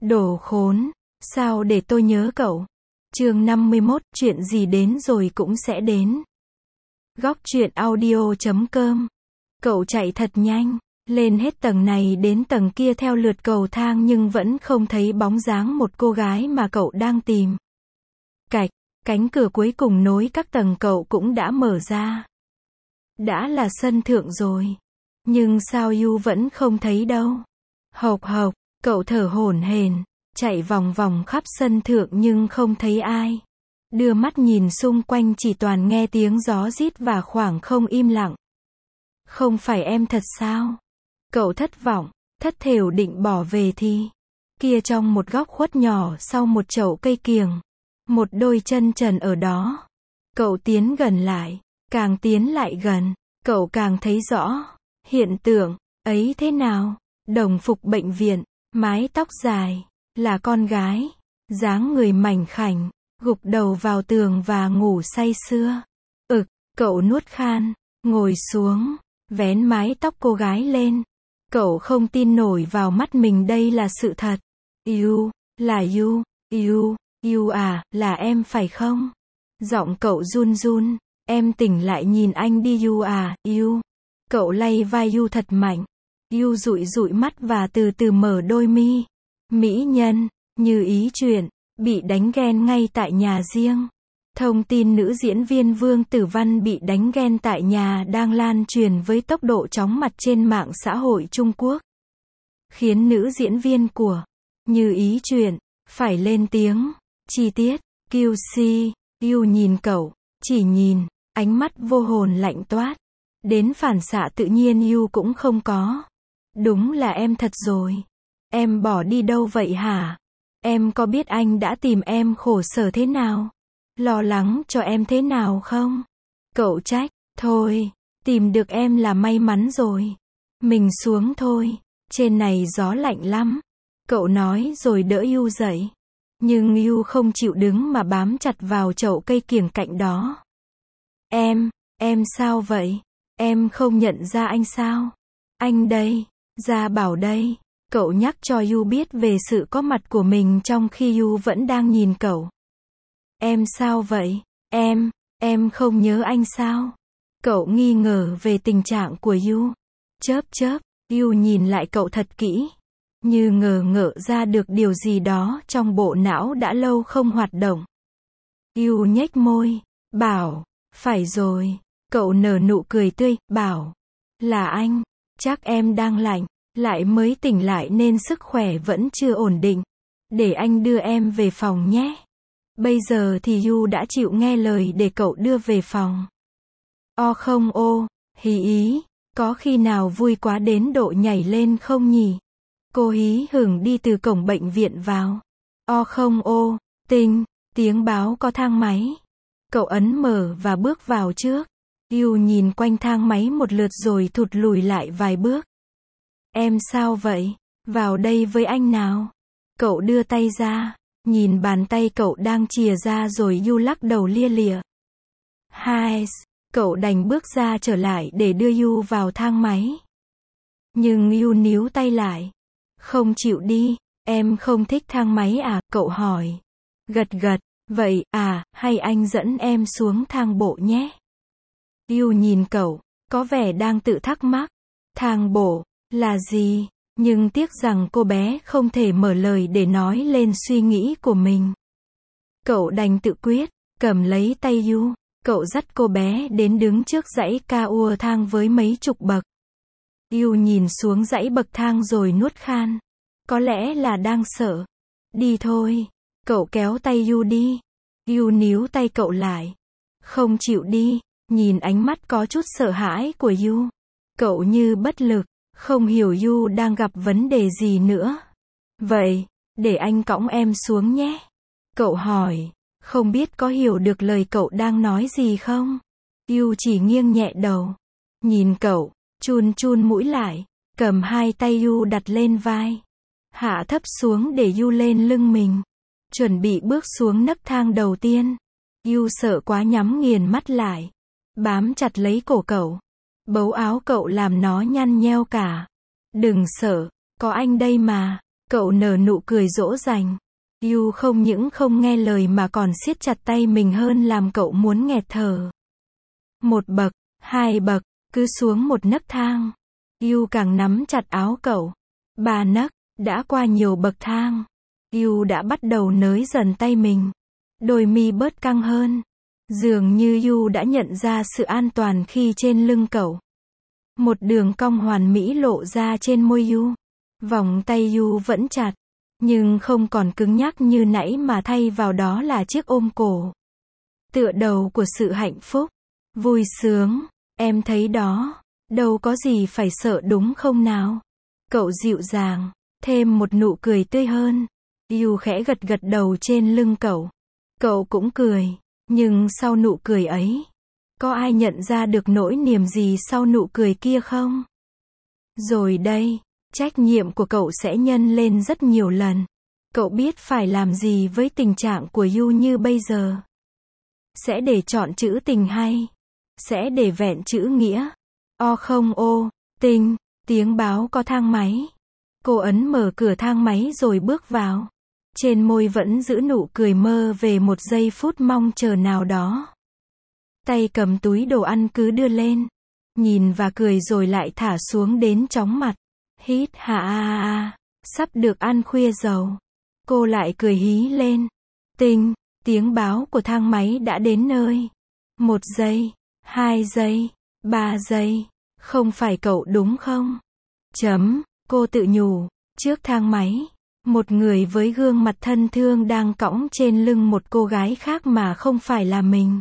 Đồ khốn, sao để tôi nhớ cậu. Chương 51, chuyện gì đến rồi cũng sẽ đến. Góc truyện audio.com. Cậu chạy thật nhanh, lên hết tầng này đến tầng kia theo lượt cầu thang nhưng vẫn không thấy bóng dáng một cô gái mà cậu đang tìm. Cạch, cánh cửa cuối cùng nối các tầng cậu cũng đã mở ra. Đã là sân thượng rồi. Nhưng sao Yu vẫn không thấy đâu. Hộc hộc, cậu thở hổn hển, chạy vòng vòng khắp sân thượng nhưng không thấy ai. Đưa mắt nhìn xung quanh chỉ toàn nghe tiếng gió rít và khoảng không im lặng. Không phải em thật sao? Cậu thất vọng, thất thểu định bỏ về thì. Kia trong một góc khuất nhỏ sau một chậu cây kiểng. Một đôi chân trần ở đó. Cậu tiến gần lại, càng tiến lại gần, cậu càng thấy rõ. Hiện tượng ấy thế nào? Đồng phục bệnh viện, mái tóc dài, là con gái, dáng người mảnh khảnh, gục đầu vào tường và ngủ say sưa. Cậu nuốt khan, ngồi xuống, vén mái tóc cô gái lên. Cậu không tin nổi vào mắt mình, đây là sự thật. Yu, là Yu, Yu, Yu à, là em phải không? Giọng cậu run run, em tỉnh lại nhìn anh đi Yu à, Yu. Cậu lay vai Yu thật mạnh. Yu dụi dụi mắt và từ từ mở đôi mi. Mỹ nhân, như ý chuyện, bị đánh ghen ngay tại nhà riêng. Thông tin nữ diễn viên Vương Tử Văn bị đánh ghen tại nhà đang lan truyền với tốc độ chóng mặt trên mạng xã hội Trung Quốc. Khiến nữ diễn viên của Như Ý Chuyện phải lên tiếng. Chi tiết, QC, Yu nhìn cậu, chỉ nhìn, ánh mắt vô hồn lạnh toát. Đến phản xạ tự nhiên Yu cũng không có. Đúng là em thật rồi. Em bỏ đi đâu vậy hả? Em có biết anh đã tìm em khổ sở thế nào? Lo lắng cho em thế nào không? Cậu trách, thôi, tìm được em là may mắn rồi. Mình xuống thôi, trên này gió lạnh lắm. Cậu nói rồi đỡ Yu dậy. Nhưng Yu không chịu đứng mà bám chặt vào chậu cây kiểng cạnh đó. Em sao vậy? Em không nhận ra anh sao? Anh đây, Gia Bảo đây. Cậu nhắc cho Yu biết về sự có mặt của mình trong khi Yu vẫn đang nhìn cậu. Em sao vậy? Em không nhớ anh sao? Cậu nghi ngờ về tình trạng của Yu. Chớp, Yu nhìn lại cậu thật kỹ. Như ngờ ngợ ra được điều gì đó trong bộ não đã lâu không hoạt động. Yu nhếch môi, bảo, phải rồi. Cậu nở nụ cười tươi, bảo, là anh. Chắc em đang lạnh, lại mới tỉnh lại nên sức khỏe vẫn chưa ổn định. Để anh đưa em về phòng nhé. Bây giờ thì Yu đã chịu nghe lời để cậu đưa về phòng. Không ô, hí ý, có khi nào vui quá đến độ nhảy lên không nhỉ? Cô hí hửng đi từ cổng bệnh viện vào. Không ô, tiếng báo có thang máy. Cậu ấn mở và bước vào trước. Yu nhìn quanh thang máy một lượt rồi thụt lùi lại vài bước. Em sao vậy? Vào đây với anh nào. Cậu đưa tay ra, nhìn bàn tay cậu đang chìa ra rồi Yu lắc đầu lia lịa. Cậu đành bước ra trở lại để đưa Yu vào thang máy. Nhưng Yu níu tay lại. Không chịu đi, em không thích thang máy à? Cậu hỏi. Gật, vậy à, hay anh dẫn em xuống thang bộ nhé? Yu nhìn cậu, có vẻ đang tự thắc mắc. Thang bộ, là gì? Nhưng tiếc rằng cô bé không thể mở lời để nói lên suy nghĩ của mình. Cậu đành tự quyết, cầm lấy tay Yu. Cậu dắt cô bé đến đứng trước dãy cao thang với mấy chục bậc. Yu nhìn xuống dãy bậc thang rồi nuốt khan. Có lẽ là đang sợ. Đi thôi. Cậu kéo tay Yu đi. Yu níu tay cậu lại. Không chịu đi. Nhìn ánh mắt có chút sợ hãi của Yu. Cậu như bất lực, không hiểu Yu đang gặp vấn đề gì nữa. Vậy, để anh cõng em xuống nhé. Cậu hỏi, không biết có hiểu được lời cậu đang nói gì không? Yu chỉ nghiêng nhẹ đầu. Nhìn cậu, chun mũi lại, cầm hai tay Yu đặt lên vai. Hạ thấp xuống để Yu lên lưng mình. Chuẩn bị bước xuống nấc thang đầu tiên. Yu sợ quá nhắm nghiền mắt lại. Bám chặt lấy cổ cậu. Bấu áo cậu làm nó nhăn nheo cả. Đừng sợ, có anh đây mà. Cậu nở nụ cười dỗ dành. Yu không những không nghe lời mà còn siết chặt tay mình hơn làm cậu muốn nghẹt thở. Một bậc, hai bậc, cứ xuống một nấc thang. Yu càng nắm chặt áo cậu. Ba nấc, đã qua nhiều bậc thang. Yu đã bắt đầu nới dần tay mình. Đôi mi bớt căng hơn. Dường như Yu đã nhận ra sự an toàn khi trên lưng cậu. Một đường cong hoàn mỹ lộ ra trên môi Yu. Vòng tay Yu vẫn chặt, nhưng không còn cứng nhắc như nãy mà thay vào đó là chiếc ôm cổ. Tựa đầu của sự hạnh phúc. Vui sướng. Em thấy đó. Đâu có gì phải sợ đúng không nào? Cậu dịu dàng. Thêm một nụ cười tươi hơn. Yu khẽ gật gật đầu trên lưng cậu. Cậu cũng cười. Nhưng sau nụ cười ấy, có ai nhận ra được nỗi niềm gì sau nụ cười kia không? Rồi đây, trách nhiệm của cậu sẽ nhân lên rất nhiều lần. Cậu biết phải làm gì với tình trạng của Yu như bây giờ. Sẽ để chọn chữ tình hay? Sẽ để vẹn chữ nghĩa? O không ô, tình, tiếng báo có thang máy. Cô ấn mở cửa thang máy rồi bước vào. Trên môi vẫn giữ nụ cười mơ về một giây phút mong chờ nào đó. Tay cầm túi đồ ăn cứ đưa lên. Nhìn và cười rồi lại thả xuống đến chóng mặt. Hít hà a, sắp được ăn khuya dầu. Cô lại cười hí lên. Tinh, tiếng báo của thang máy đã đến nơi. 1 giây, 2 giây, 3 giây. Không phải cậu đúng không? Cô tự nhủ. Trước thang máy, một người với gương mặt thân thương đang cõng trên lưng một cô gái khác mà không phải là mình.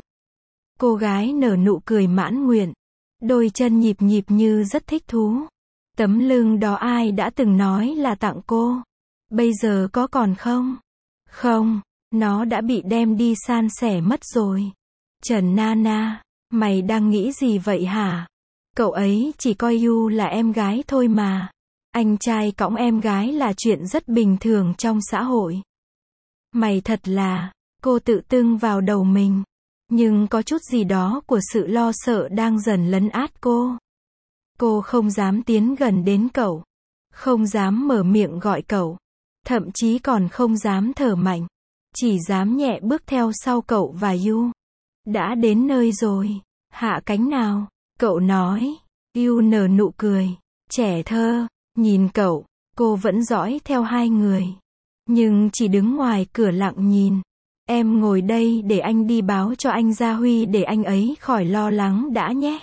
Cô gái nở nụ cười mãn nguyện. Đôi chân nhịp nhịp như rất thích thú. Tấm lưng đó ai đã từng nói là tặng cô. Bây giờ có còn không? Không, nó đã bị đem đi san sẻ mất rồi. Trần Nana, mày đang nghĩ gì vậy hả? Cậu ấy chỉ coi Yu là em gái thôi mà. Anh trai cõng em gái là chuyện rất bình thường trong xã hội. Mày thật là, cô tự tưng vào đầu mình. Nhưng có chút gì đó của sự lo sợ đang dần lấn át cô. Cô không dám tiến gần đến cậu. Không dám mở miệng gọi cậu. Thậm chí còn không dám thở mạnh. Chỉ dám nhẹ bước theo sau cậu và Yu. Đã đến nơi rồi. Hạ cánh nào. Cậu nói. Yu nở nụ cười. Trẻ thơ. Nhìn cậu. Cô vẫn dõi theo hai người. Nhưng chỉ đứng ngoài cửa lặng nhìn. Em ngồi đây để anh đi báo cho anh Gia Huy để anh ấy khỏi lo lắng đã nhé.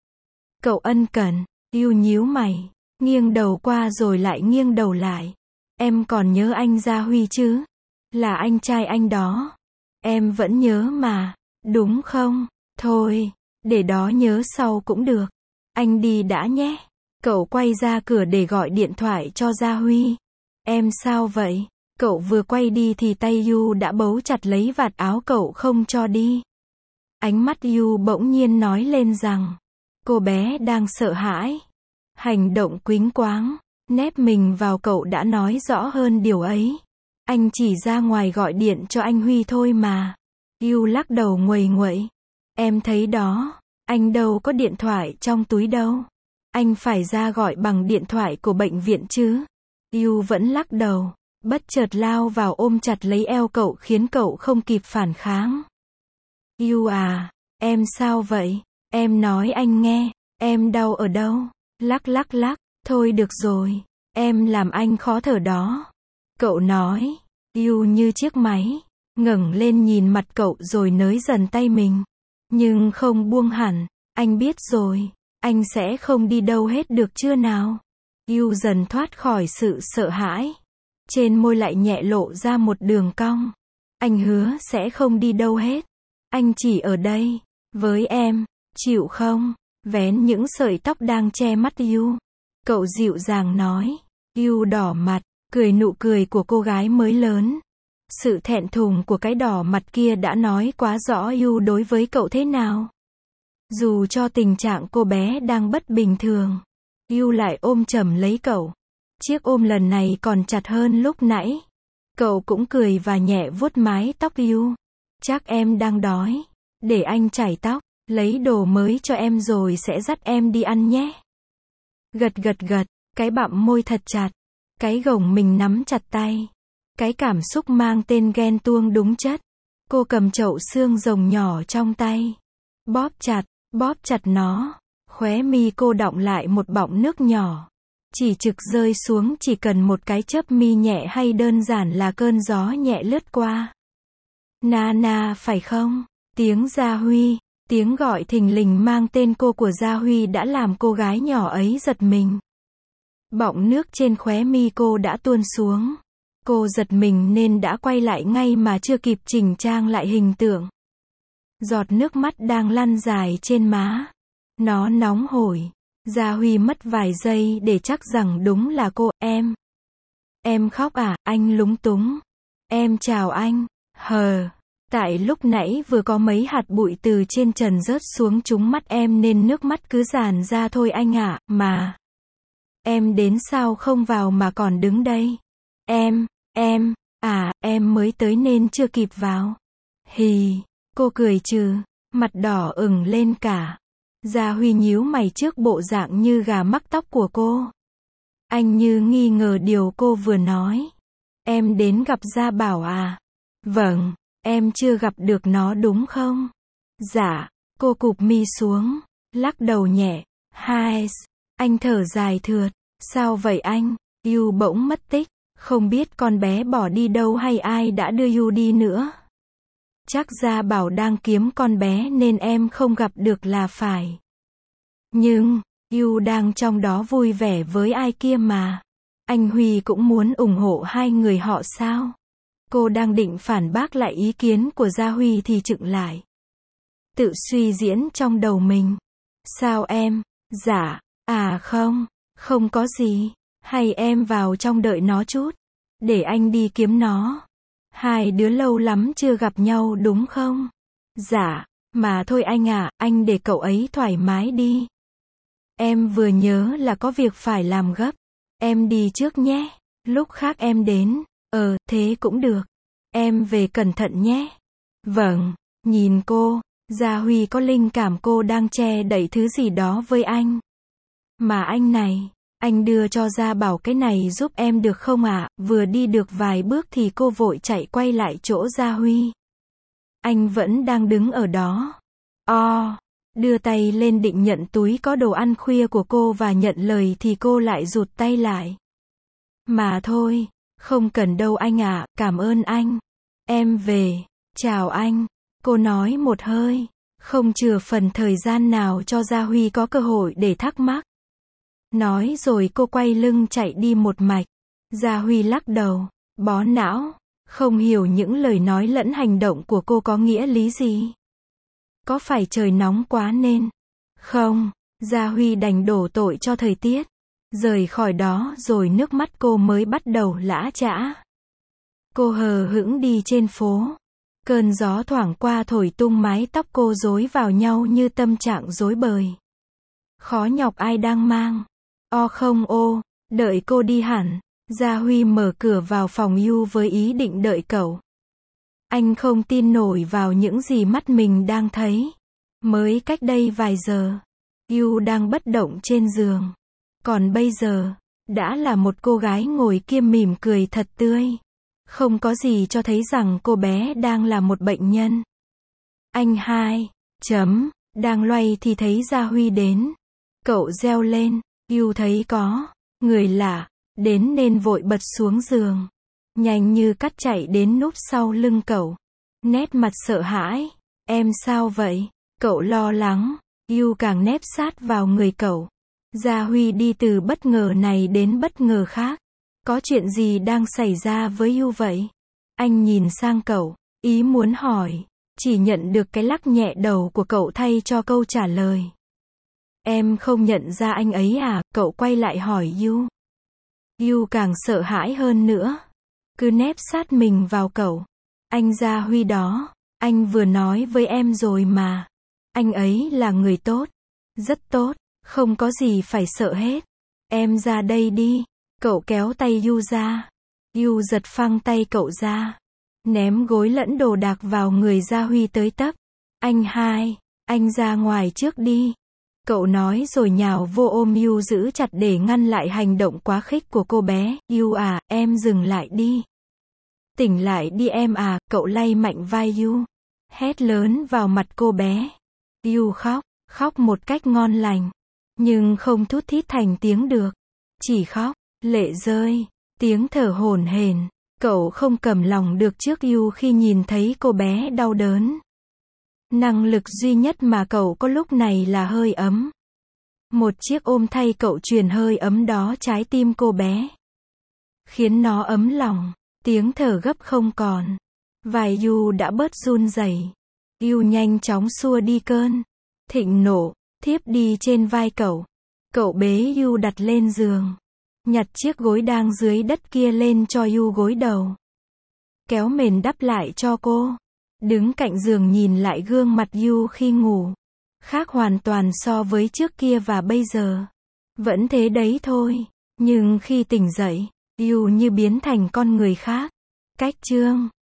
Cậu ân cần. Yu nhíu mày. Nghiêng đầu qua rồi lại nghiêng đầu lại. Em còn nhớ anh Gia Huy chứ? Là anh trai anh đó. Em vẫn nhớ mà. Đúng không? Thôi. Để đó nhớ sau cũng được. Anh đi đã nhé. Cậu quay ra cửa để gọi điện thoại cho Gia Huy. Em sao vậy? Cậu vừa quay đi thì tay Yu đã bấu chặt lấy vạt áo cậu không cho đi. Ánh mắt Yu bỗng nhiên nói lên rằng, cô bé đang sợ hãi. Hành động quýnh quáng, nép mình vào cậu đã nói rõ hơn điều ấy. Anh chỉ ra ngoài gọi điện cho anh Huy thôi mà. Yu lắc đầu nguầy nguậy. Em thấy đó, anh đâu có điện thoại trong túi đâu. Anh phải ra gọi bằng điện thoại của bệnh viện chứ. Yu vẫn lắc đầu. Bất chợt lao vào ôm chặt lấy eo cậu khiến cậu không kịp phản kháng. Yu à, em sao vậy? Em nói anh nghe, em đau ở đâu? Lắc lắc lắc, thôi được rồi, em làm anh khó thở đó. Cậu nói, Yu như chiếc máy, ngẩng lên nhìn mặt cậu rồi nới dần tay mình. Nhưng không buông hẳn, anh biết rồi, anh sẽ không đi đâu hết được chưa nào? Yu dần thoát khỏi sự sợ hãi. Trên môi lại nhẹ lộ ra một đường cong. Anh hứa sẽ không đi đâu hết. Anh chỉ ở đây, với em, chịu không? Vén những sợi tóc đang che mắt Yu. Cậu dịu dàng nói. Yu đỏ mặt, cười nụ cười của cô gái mới lớn. Sự thẹn thùng của cái đỏ mặt kia đã nói quá rõ Yu đối với cậu thế nào. Dù cho tình trạng cô bé đang bất bình thường, Yu lại ôm chầm lấy cậu. Chiếc ôm lần này còn chặt hơn lúc nãy. Cậu cũng cười và nhẹ vuốt mái tóc Yu. Chắc em đang đói. Để anh chải tóc, lấy đồ mới cho em rồi sẽ dắt em đi ăn nhé. Gật gật gật, cái bặm môi thật chặt. Cái gồng mình nắm chặt tay. Cái cảm xúc mang tên ghen tuông đúng chất. Cô cầm chậu xương rồng nhỏ trong tay. Bóp chặt nó. Khóe mi cô đọng lại một bọng nước nhỏ. Chỉ trực rơi xuống chỉ cần một cái chớp mi nhẹ hay đơn giản là cơn gió nhẹ lướt qua. Nana phải không? Tiếng Gia Huy, tiếng gọi thình lình mang tên cô của Gia Huy đã làm cô gái nhỏ ấy giật mình. Bọng nước trên khóe mi cô đã tuôn xuống. Cô giật mình nên đã quay lại ngay mà chưa kịp chỉnh trang lại hình tượng. Giọt nước mắt đang lăn dài trên má. Nó nóng hổi. Gia Huy mất vài giây để chắc rằng đúng là cô. Em khóc à? Anh lúng túng. Em chào anh. Tại lúc nãy vừa có mấy hạt bụi từ trên trần rớt xuống trúng mắt em nên nước mắt cứ tràn ra thôi anh ạ, mà. Em đến sao không vào mà còn đứng đây? Em mới tới nên chưa kịp vào. Hì, cô cười trừ, mặt đỏ ửng lên cả. Gia Huy nhíu mày trước bộ dạng như gà mắc tóc của cô. Anh như nghi ngờ điều cô vừa nói. Em đến gặp Gia Bảo à? Vâng, em chưa gặp được nó đúng không? Dạ, cô cụp mi xuống, lắc đầu nhẹ. Anh thở dài thượt. Sao vậy anh? Yu bỗng mất tích, không biết con bé bỏ đi đâu hay ai đã đưa Yu đi nữa. Chắc Gia Bảo đang kiếm con bé nên em không gặp được là phải. Nhưng, Yu đang trong đó vui vẻ với ai kia mà. Anh Huy cũng muốn ủng hộ hai người họ sao? Cô đang định phản bác lại ý kiến của Gia Huy thì chựng lại. Tự suy diễn trong đầu mình. Sao em? Dạ, không có gì. Hay em vào trong đợi nó chút. Để anh đi kiếm nó. Hai đứa lâu lắm chưa gặp nhau đúng không? Dạ, mà thôi anh ạ, anh để cậu ấy thoải mái đi. Em vừa nhớ là có việc phải làm gấp. Em đi trước nhé. Lúc khác em đến. Thế cũng được. Em về cẩn thận nhé. Vâng, nhìn cô, Gia Huy có linh cảm cô đang che đậy thứ gì đó với anh. Mà anh này, anh đưa cho Gia Bảo cái này giúp em được không ạ? Vừa đi được vài bước thì cô vội chạy quay lại chỗ Gia Huy. Anh vẫn đang đứng ở đó. Đưa tay lên định nhận túi có đồ ăn khuya của cô và nhận lời thì cô lại rụt tay lại. Mà thôi, không cần đâu anh ạ, cảm ơn anh. Em về, chào anh. Cô nói một hơi, không chừa phần thời gian nào cho Gia Huy có cơ hội để thắc mắc. Nói rồi cô quay lưng chạy đi một mạch. Gia Huy lắc đầu, bó não, không hiểu những lời nói lẫn hành động của cô có nghĩa lý gì. Có phải trời nóng quá nên? Không, Gia Huy đành đổ tội cho thời tiết. Rời khỏi đó rồi nước mắt cô mới bắt đầu lã chã. Cô hờ hững đi trên phố. Cơn gió thoảng qua thổi tung mái tóc cô rối vào nhau như tâm trạng rối bời. Khó nhọc ai đang mang. Đợi cô đi hẳn. Gia Huy mở cửa vào phòng Yu với ý định đợi cậu. Anh không tin nổi vào những gì mắt mình đang thấy. Mới cách đây vài giờ, Yu đang bất động trên giường. Còn bây giờ, đã là một cô gái ngồi kia mỉm cười thật tươi. Không có gì cho thấy rằng cô bé đang là một bệnh nhân. Anh đang loay thì thấy Gia Huy đến. Cậu reo lên, Yu thấy có người lạ đến nên vội bật xuống giường. Nhanh như cắt chạy đến núp sau lưng cậu. Nét mặt sợ hãi. Em sao vậy? Cậu lo lắng. Yu càng nép sát vào người cậu. Gia Huy đi từ bất ngờ này đến bất ngờ khác. Có chuyện gì đang xảy ra với Yu vậy? Anh nhìn sang cậu, ý muốn hỏi. Chỉ nhận được cái lắc nhẹ đầu của cậu thay cho câu trả lời. Em không nhận ra anh ấy à? Cậu quay lại hỏi Yu. Yu càng sợ hãi hơn nữa. Cứ nép sát mình vào cậu. Anh Gia Huy đó, anh vừa nói với em rồi mà. Anh ấy là người tốt. Rất tốt, không có gì phải sợ hết. Em ra đây đi. Cậu kéo tay Yu ra. Yu giật phăng tay cậu ra. Ném gối lẫn đồ đạc vào người Gia Huy tới tấp. Anh ra ngoài trước đi. Cậu nói rồi nhào vô ôm Yu giữ chặt để ngăn lại hành động quá khích của cô bé. Yu à, em dừng lại đi. Tỉnh lại đi em à, cậu lay mạnh vai Yu. Hét lớn vào mặt cô bé. Yu khóc một cách ngon lành. Nhưng không thút thít thành tiếng được. Chỉ khóc, lệ rơi, tiếng thở hổn hển. Cậu không cầm lòng được trước Yu khi nhìn thấy cô bé đau đớn. Năng lực duy nhất mà cậu có lúc này là hơi ấm. Một chiếc ôm thay cậu truyền hơi ấm đó trái tim cô bé. Khiến nó ấm lòng, tiếng thở gấp không còn. Vai Yu đã bớt run rẩy. Yu nhanh chóng xua đi cơn thịnh nộ, thiếp đi trên vai cậu. Cậu bế Yu đặt lên giường. Nhặt chiếc gối đang dưới đất kia lên cho Yu gối đầu. Kéo mền đắp lại cho cô. Đứng cạnh giường nhìn lại gương mặt Yu khi ngủ. Khác hoàn toàn so với trước kia và bây giờ. Vẫn thế đấy thôi. Nhưng khi tỉnh dậy, Yu như biến thành con người khác. Cách chương